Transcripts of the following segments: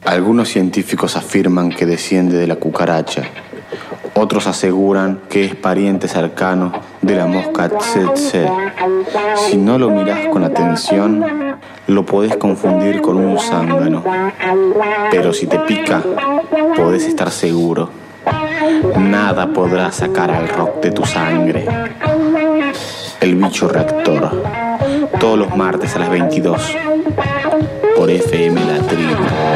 Algunos científicos afirman que desciende de la cucaracha. Otros aseguran que es pariente cercano de la mosca tsetse. Si no lo mirás con atención, lo podés confundir con un zángano. Pero si te pica, podés estar seguro. Nada podrá sacar al rock de tu sangre. El bicho reactor. Todos los martes a las 22. Por FM La Tribu.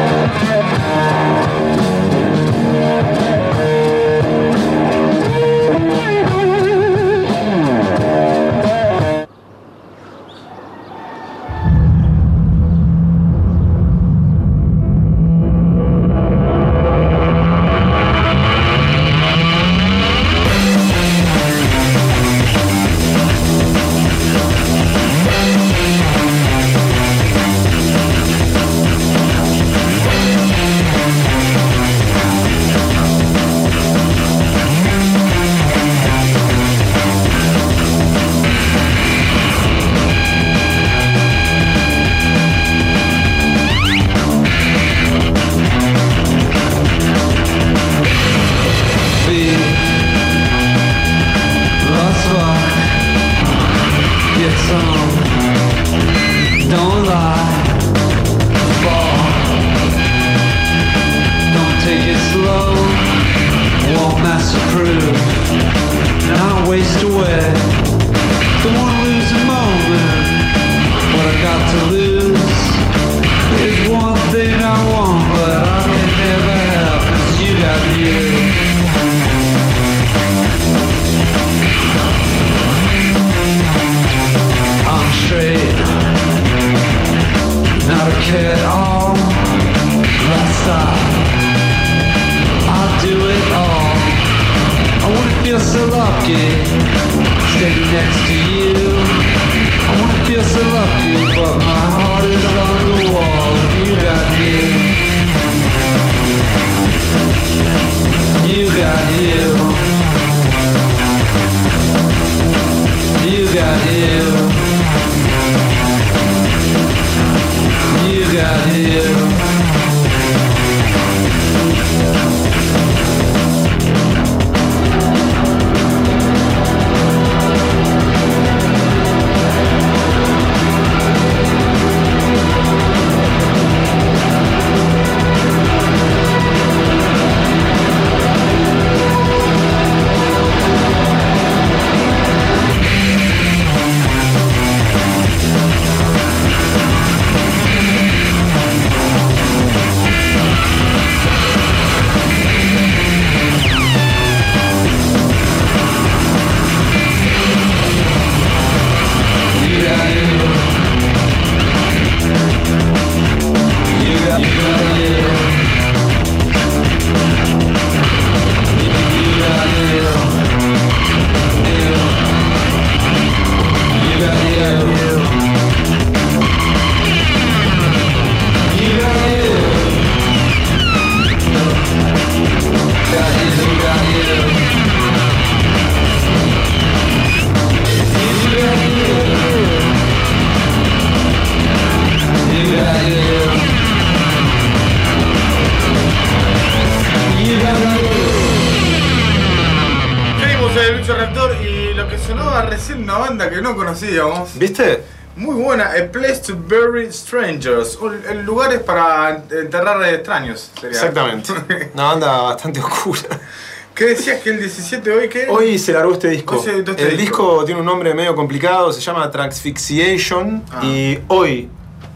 ¿Viste? Muy buena, A Place to Bury Strangers. El lugar es para enterrar extraños. Sería. Exactamente. Una banda bastante oscura. ¿Qué decías que el 17 hoy qué? Hoy se largó este disco. El disco tiene un nombre medio complicado, se llama Transfixiation y hoy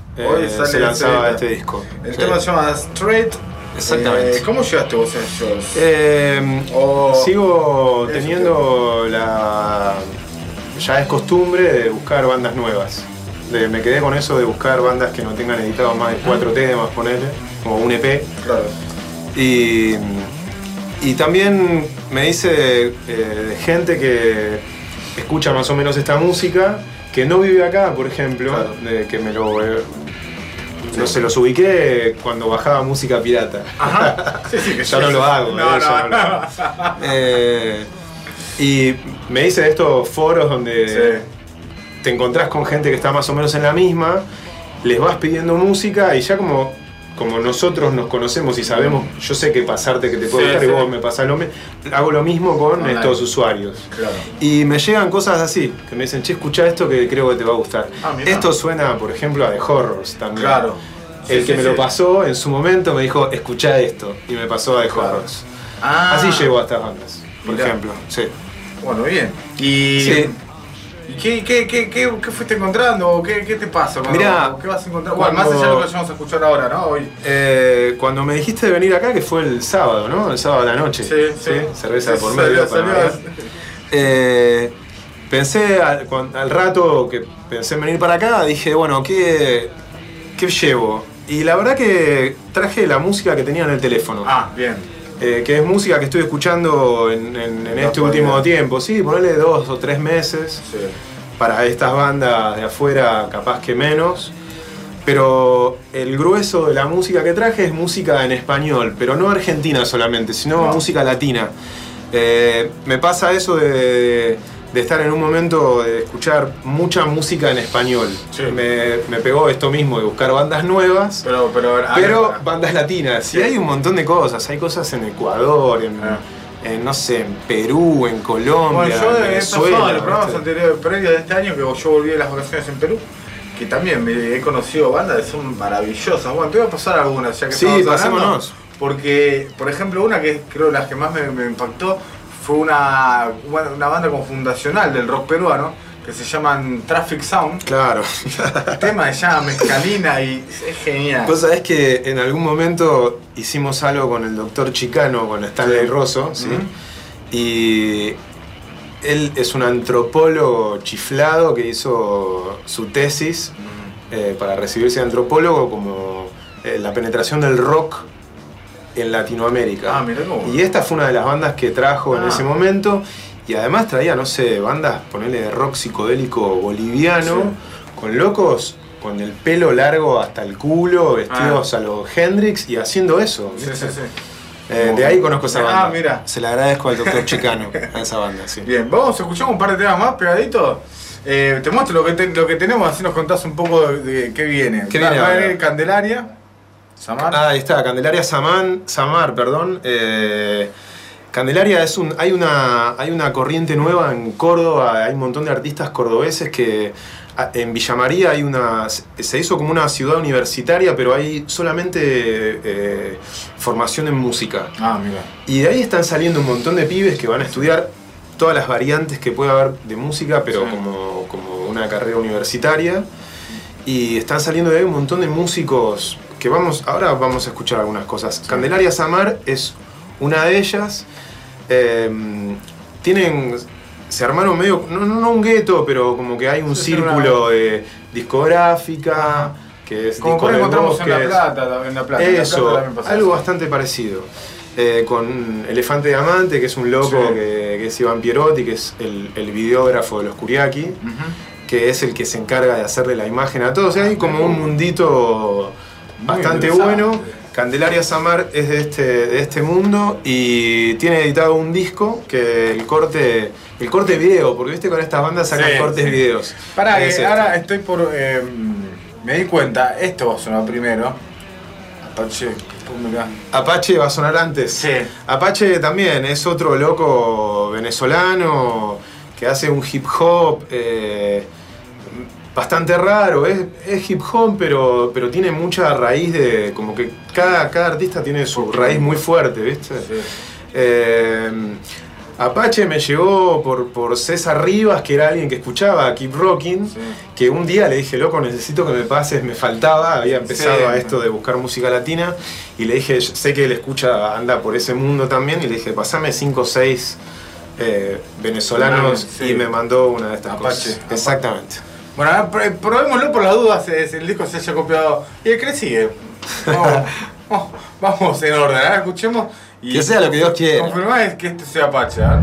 se lanzaba este disco. El tema se llama Straight. Exactamente. ¿Cómo llegaste vos a esos? Sigo teniendo ya es costumbre de buscar bandas nuevas. Me quedé con eso de buscar bandas que no tengan editados más de 4 temas, ponele, como un EP. Claro. Y también me dice de gente que escucha más o menos esta música, que no vive acá, por ejemplo, claro. Que me lo... No se los ubiqué cuando bajaba música pirata. Ajá. Sí, que ya no lo hago. No lo hago. Y me dice de estos foros donde te encontrás con gente que está más o menos en la misma, les vas pidiendo música y ya como como nosotros nos conocemos y sabemos, yo sé que pasarte que te puede gustar y vos me pasás lo mismo, hago lo mismo con estos usuarios. Claro. Y me llegan cosas así, que me dicen, che, escuchá esto que creo que te va a gustar. Esto suena, por ejemplo, a The Horrors también. Claro. El que me lo pasó en su momento me dijo, escuchá esto, y me pasó a The Horrors. Así llego a estas bandas, por ejemplo. Sí. Bueno, bien. ¿Y qué fuiste encontrando? ¿Qué te pasa? Mirá, ¿qué vas a encontrar? Bueno, más allá de lo que vamos a escuchar ahora, ¿no? Hoy. Cuando me dijiste de venir acá, que fue el sábado, ¿no? El sábado de la noche. Sí. Cerveza por medio. Pensé al rato que pensé en venir para acá, dije, bueno, ¿qué llevo? Y la verdad que traje la música que tenía en el teléfono. Bien. Que es música que estoy escuchando en este último tiempo. Sí, ponerle 2 o 3 meses. Sí. Para estas bandas de afuera, capaz que menos. Pero el grueso de la música que traje es música en español, pero no argentina solamente, sino música latina. Me pasa eso de estar en un momento de escuchar mucha música en español. Sí. Me pegó esto mismo de buscar bandas nuevas, pero bandas latinas. Sí. Y hay un montón de cosas. Hay cosas en Ecuador, no sé, en Perú, en Colombia, yo en Venezuela. En los programas anteriores, previos de este año, que yo volví de las vacaciones en Perú, que también he conocido bandas que son maravillosas. Bueno, te voy a pasar algunas, ya que estamos pasémonos. Porque, por ejemplo, una que creo las que más me impactó fue una banda como fundacional del rock peruano, que se llaman Traffic Sound. Claro. El tema se llama Mezcalina y es genial. Vos sabés que en algún momento hicimos algo con el doctor Chicano, con Stanley Rosso, ¿sí? Y él es un antropólogo chiflado que hizo su tesis para recibirse de antropólogo como la penetración del rock en Latinoamérica. Mirá cómo. Y esta fue una de las bandas que trajo en ese momento. Y además traía, no sé, bandas, ponerle de rock psicodélico boliviano, con locos con el pelo largo hasta el culo, vestidos a los Hendrix y haciendo eso. Sí. De ahí conozco esa banda. Mira. Se le agradezco al doctor Chicano a esa banda, sí. Bien, vamos a escuchar un par de temas más pegaditos. Te muestro lo que tenemos, así nos contás un poco de qué viene. Va a venir Candelaria, Samar. Ahí está, Candelaria Samar, perdón. Candelaria hay una corriente nueva en Córdoba, hay un montón de artistas cordobeses que en Villa María se hizo como una ciudad universitaria, pero hay solamente formación en música. Mira. Y de ahí están saliendo un montón de pibes que van a estudiar todas las variantes que puede haber de música, pero como una carrera universitaria. Y están saliendo de ahí un montón de músicos que ahora vamos a escuchar algunas cosas. Sí. Candelaria Samar es una de ellas. Se armaron medio, no un gueto, pero como que hay un círculo de discográfica, que es como disco encontramos en La Plata. Eso, en La Plata algo bastante parecido. Con Elefante Diamante, que es un loco que es Iván Pierotti, que es el videógrafo de los Curiaki, que es el que se encarga de hacerle la imagen a todos. O sea, hay como un mundito bastante bueno. Candelaria Samar es de este mundo y tiene editado un disco que el corte video, porque viste con estas bandas sacan cortes videos. Ahora estoy por... me di cuenta, esto va a sonar primero. Apache va a sonar antes. Sí. Apache también es otro loco venezolano que hace un hip hop bastante raro, es hip hop, pero tiene mucha raíz de... como que cada artista tiene su raíz muy fuerte, ¿viste? Sí. Apache me llegó por César Rivas, que era alguien que escuchaba Keep Rockin', que un día le dije, loco, necesito que me pases, me faltaba, había empezado a esto de buscar música latina, y le dije, sé que él anda por ese mundo también, y le dije, pasame 5 o 6 venezolanos, y me mandó una de estas cosas. Exactamente. Bueno, probémoslo por las dudas, el disco se haya copiado. ¿Y el que le sigue? Vamos en orden, ahora escuchemos. Y que sea lo que Dios quiera. Confirmá que este sea Apache, ¿eh?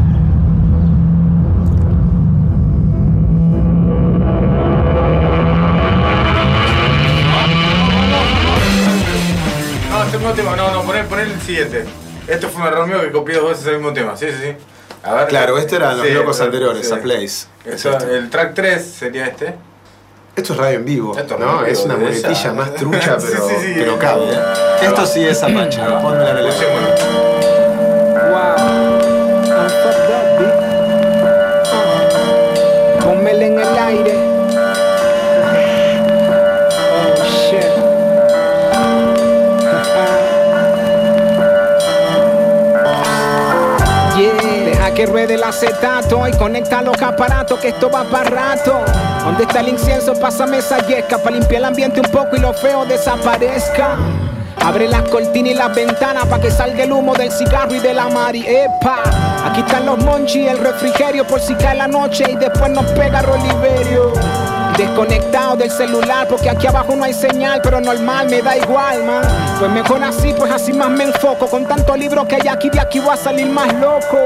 No, este mismo tema, poner el siguiente. Esto fue un error mío que copié 2 veces el mismo tema, sí. A ver, claro, este eran los locos anteriores, A Place. El track 3 sería este. Esto es radio en vivo, Esto es ¿no? radio en Es vivo, una de muletilla esa. más trucha, pero, Sí, pero cabe. Esto sí es Apache, ¿no? Pónmela en el Escuchémoslo. I'm fucked up, bitch. Pónmela en el aire. Oh shit. Yeah. Deja que ruede el acetato y conecta los aparatos que esto va para rato. ¿Dónde está el incienso? Pásame esa yesca para limpiar el ambiente un poco y lo feo desaparezca. Abre las cortinas y las ventanas pa' que salga el humo del cigarro y de la mari. ¡Epa! Aquí están los monchis y el refrigerio por si cae la noche y después nos pega Roliverio. Desconectado del celular porque aquí abajo no hay señal, pero normal, me da igual, man. Pues mejor así, pues así más me enfoco. Con tantos libros que hay aquí, de aquí voy a salir más loco.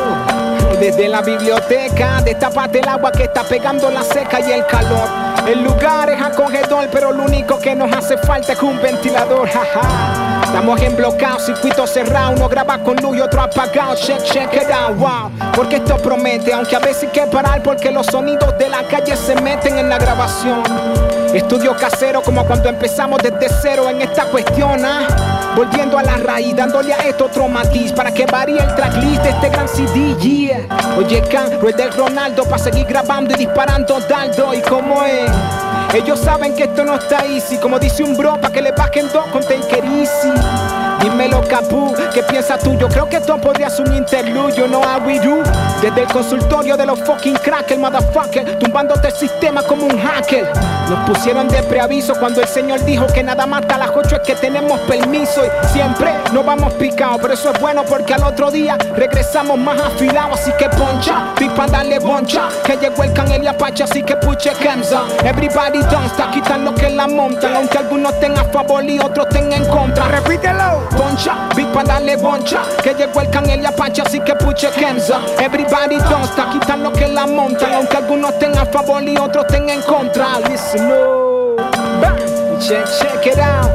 Desde la biblioteca, destápate el agua que está pegando la seca y el calor. El lugar es acogedor, pero lo único que nos hace falta es un ventilador, jaja. Estamos en bloqueado, circuito cerrado, uno graba con luz y otro apagado. Check it out, wow. Porque esto promete, aunque a veces hay que parar porque los sonidos de la calle se meten en la grabación. Estudio casero como cuando empezamos desde cero en esta cuestión, ¿ah? Volviendo a la raíz, dándole a esto otro matiz para que varíe el tracklist de este gran CD, yeah. Oye, Can, rueda el Ronaldo para seguir grabando y disparando dardo. ¿Y cómo es? Ellos saben que esto no está easy, como dice un bro, pa' que le bajen dos con Take It Easy. Dímelo, Capú, ¿qué piensas tú? Yo creo que esto podría ser un interludio, no a we do. Desde el consultorio de los fucking crackers, motherfucker, tumbándote el sistema como un hacker. Nos pusieron de preaviso cuando el señor dijo que nada más hasta las 8 es que tenemos permiso. Y siempre nos vamos picados, pero eso es bueno porque al otro día regresamos más afilados. Así que poncha, big pa' darle boncha, que llegó el Can, el Apache, así que puche Kemsa. Everybody don't stop, quitan lo que la montan, aunque algunos tengan a favor y otros tengan en contra. Repítelo. Boncha, big pa' darle boncha, que llegó el Can, el Apache, así que puche Kemsa. Everybody don't stop, quitan lo que la montan, aunque algunos tengan a favor y otros tengan en contra. Listen, no, bang, check it out.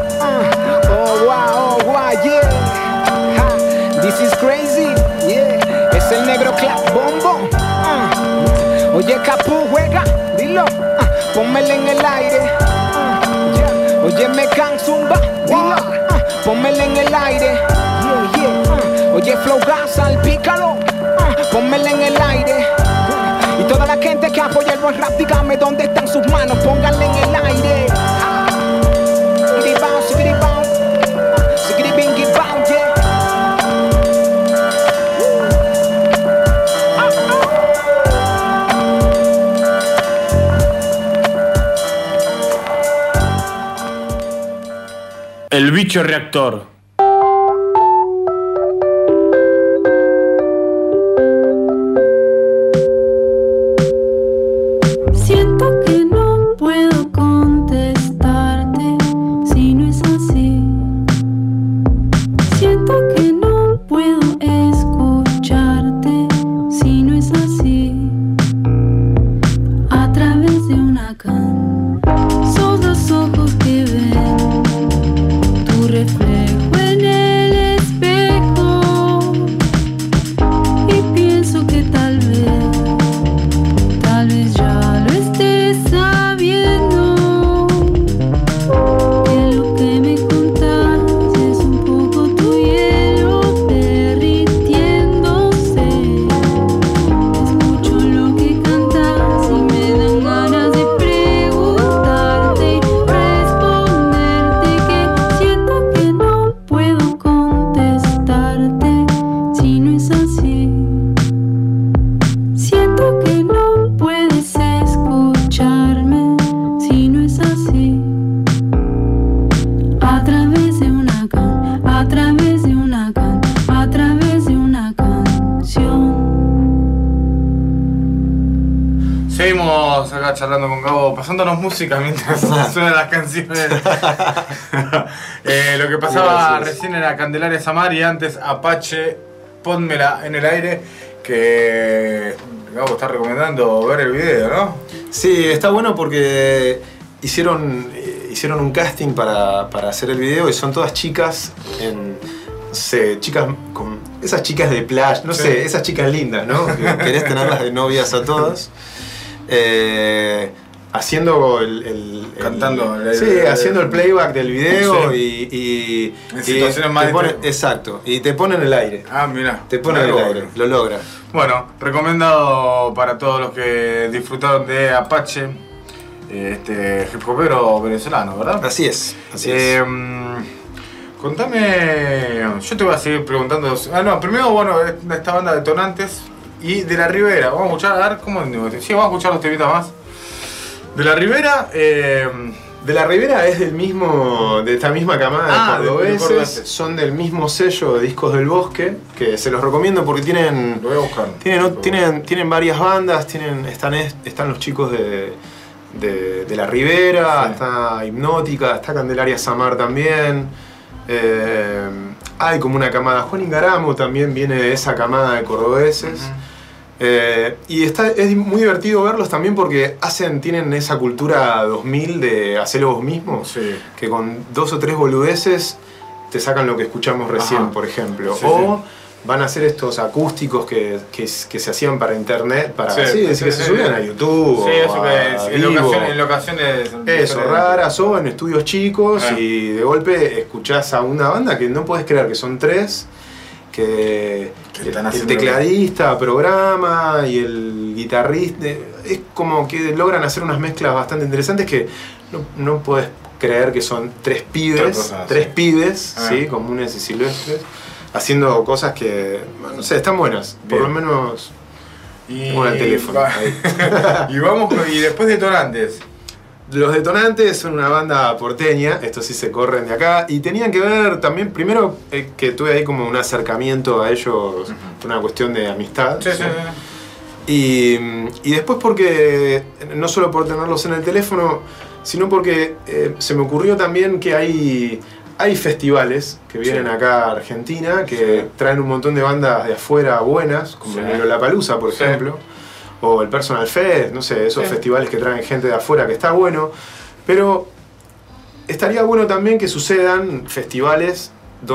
Oh wow, yeah. Ha, this is crazy, yeah. Es el negro clap bombo. Oye, Capú, juega, dilo. Pónmela en el aire. Yeah. Oye, me can zumba, dilo. Pónmela en el aire. Yeah. Oye, Flow Gas, salpícalo. Pónmela en el aire. Y toda la gente que apoya el buen rap, dígame dónde están sus manos, pónganla en el aire. El bicho reactor. Siento que no puedo contestarte si no es así. Siento que no puedo escucharte si no es así. A través de una can, sos los ojos que ven tu reflejo en el espejo. Y pienso que tal vez ya lo estés sabiendo, que lo que me contás es un poco tu hielo derritiéndose. Escucho lo que cantas y me dan ganas de preguntarte y responderte que siento que no puedo contestarte si no es así. Siento que no puedes escucharme si no es así. A través de una can, a través de una can, a través de una canción. Seguimos acá charlando con Gabo, pasándonos música mientras suenan las canciones. Lo que pasaba recién era Candelaria Samar y antes Apache, Pónmela en el aire, que Gabo está recomendando ver el video, ¿no? Sí, está bueno porque hicieron un casting para hacer el video y son todas chicas no sé, chicas con esas chicas de playa, no sé, esas chicas lindas, ¿no? Que querés tenerlas de novias a todas. haciendo Cantando. Haciendo el playback del video Sí. y En situaciones más exacto, y te pone en el aire. Ah, mira. Te pone en el aire, lo logra. Bueno, recomendado para todos los que disfrutaron de Apache, hip hopero venezolano, ¿verdad? Así es, así es. Contame, yo te voy a seguir preguntando. Primero, bueno, esta banda Detonantes y De La Ribera. Vamos a escuchar, a ver cómo. Sí, vamos a escuchar los temitas más. De La Ribera. De La Ribera es de esta misma camada de cordobeses, son del mismo sello de Discos del Bosque, que se los recomiendo porque tienen. Lo voy a buscar. Tienen varias bandas, están los chicos de La Ribera, Sí. está Hipnótica, está Candelaria Samar también. Hay como una camada, Juan Ingaramo también viene de esa camada de cordobeses. Y es muy divertido verlos también porque tienen esa cultura 2000 de hacerlo vos mismo, Sí. que con 2 o 3 boludeces te sacan lo que escuchamos recién, Ajá. por ejemplo. Sí, o van a hacer estos acústicos que se hacían para internet, que se subían a YouTube. Sí, o eso a que Vivo. en locaciones. Eso, diferentes. raras o en estudios chicos y de golpe escuchás a una banda que no podés creer que son 3, que están el haciendo tecladista programa y el guitarrista, es como que logran hacer unas mezclas bastante interesantes que no podés creer que son 3 pibes, tres pibes, ¿sí? Comunes y silvestres, haciendo cosas que, no sé, están buenas, Bien. por lo menos. Y Tengo el teléfono. y después Detonantes. Los Detonantes son una banda porteña, estos sí se corren de acá, y tenían que ver también, primero que tuve ahí como un acercamiento a ellos, por una cuestión de amistad. Sí, ¿sí? sí. Y después porque, no solo por tenerlos en el teléfono, sino porque se me ocurrió también que hay festivales que vienen acá a Argentina, que traen un montón de bandas de afuera buenas, como el Lollapalooza, por Sí. ejemplo, o el Personal Fest, no sé, esos festivales que traen gente de afuera, que está bueno, pero estaría bueno también que sucedan festivales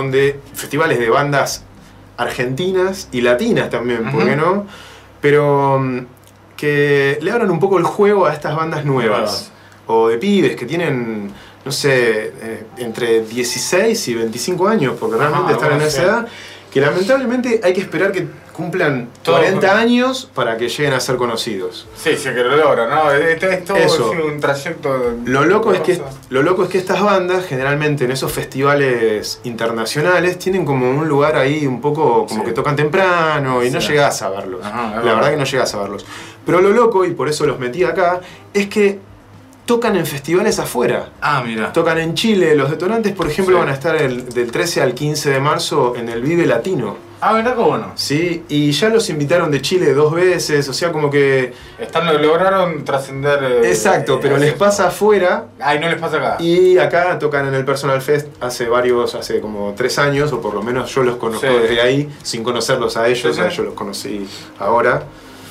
de bandas argentinas y latinas también, ¿por qué no? Pero que le abran un poco el juego a estas bandas nuevas, o de pibes que tienen, no sé, entre 16 y 25 años, porque realmente están en esa edad, que lamentablemente hay que esperar que cumplan 40 años para que lleguen a ser conocidos. Sí, sí, que lo logran, ¿no? Es todo Eso. un trayecto. Lo loco es que estas bandas, generalmente en esos festivales internacionales, tienen como un lugar ahí un poco como que tocan temprano y no llegás a verlos. Ajá, la verdad que no llegás a verlos. Pero lo loco, y por eso los metí acá, es que tocan en festivales afuera. Ah, mira. Tocan en Chile. Los Detonantes, por ejemplo, van a estar del 13 al 15 de marzo en el Vive Latino. Ah, mira cómo no. Sí, y ya los invitaron de Chile 2 veces, o sea, como que... Lograron trascender. Exacto, pero les pasa afuera. Ah, y no les pasa acá. Y acá tocan en el Personal Fest hace como 3 años, o por lo menos yo los conozco desde ahí, sin conocerlos a ellos, Sí. yo los conocí ahora.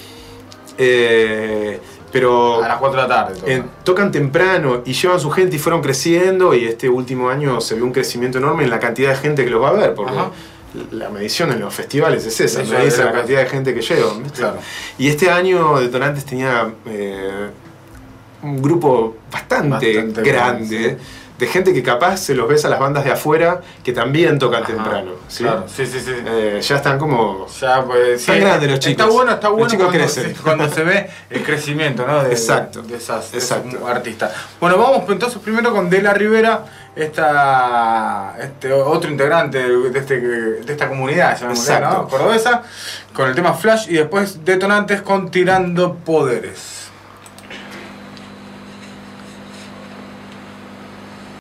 Pero A las 4 de la tarde. tocan temprano y llevan su gente y fueron creciendo, y este último año se vio un crecimiento enorme en la cantidad de gente que los va a ver, porque la medición en los festivales es esa, Eso me dice es la cantidad de gente que llevan, ¿viste? Claro. Y este año Detonantes tenía un grupo bastante grande, de gente que capaz se los ves a las bandas de afuera que también tocan temprano, ¿sí? Claro, sí. Ya están como... Ya, pues, Están grandes los chicos. Está bueno Los chicos cuando, crecen. cuando se ve el crecimiento, ¿no? Exacto. De esos Exacto. artistas. Bueno, vamos entonces primero con De La Ribera, otro integrante de esta comunidad, llamémosle, Exacto. ¿no? Cordobesa, con el tema Flash, y después Detonantes con Tirando Poderes.